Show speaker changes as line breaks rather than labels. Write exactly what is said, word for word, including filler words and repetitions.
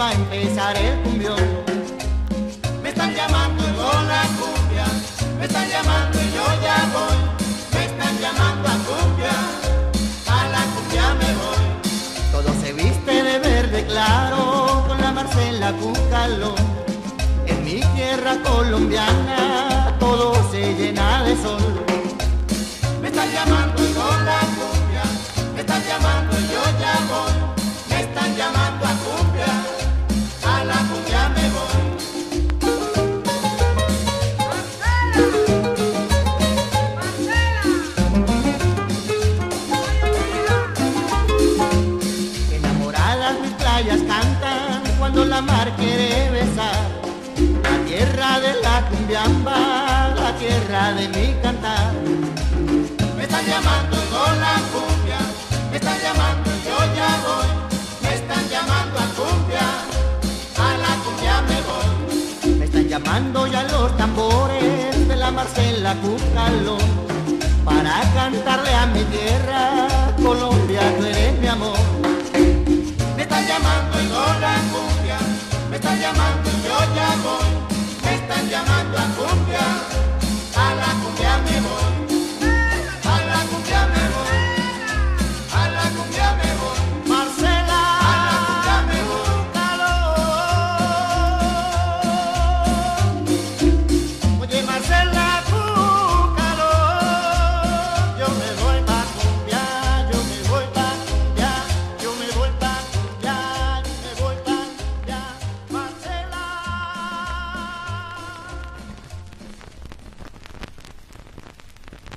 va a empezar el cumbión. Me están llamando con la cumbia, me están llamando y yo ya voy. Me están llamando a cumbia, a la cumbia me voy. Todo se viste de verde claro, con la Marcela Cucalón. En mi tierra colombiana todo se llena de sol. Me están llamando con la cumbia, me están llamando y yo ya voy. Me están llamando a cumbia, a la cumbia me voy. Enamoradas mis playas cantan cuando la mar quiere besar. La tierra de la cumbiamba, la tierra de mi cantar. Me están llamando con la cumbia, me están llamando y yo ya voy. Me están llamando a cumbia, a la cumbia me voy. Me están llamando ya los tambores de la Marcela Cucalón, para cantarle a mi tierra, Colombia tú eres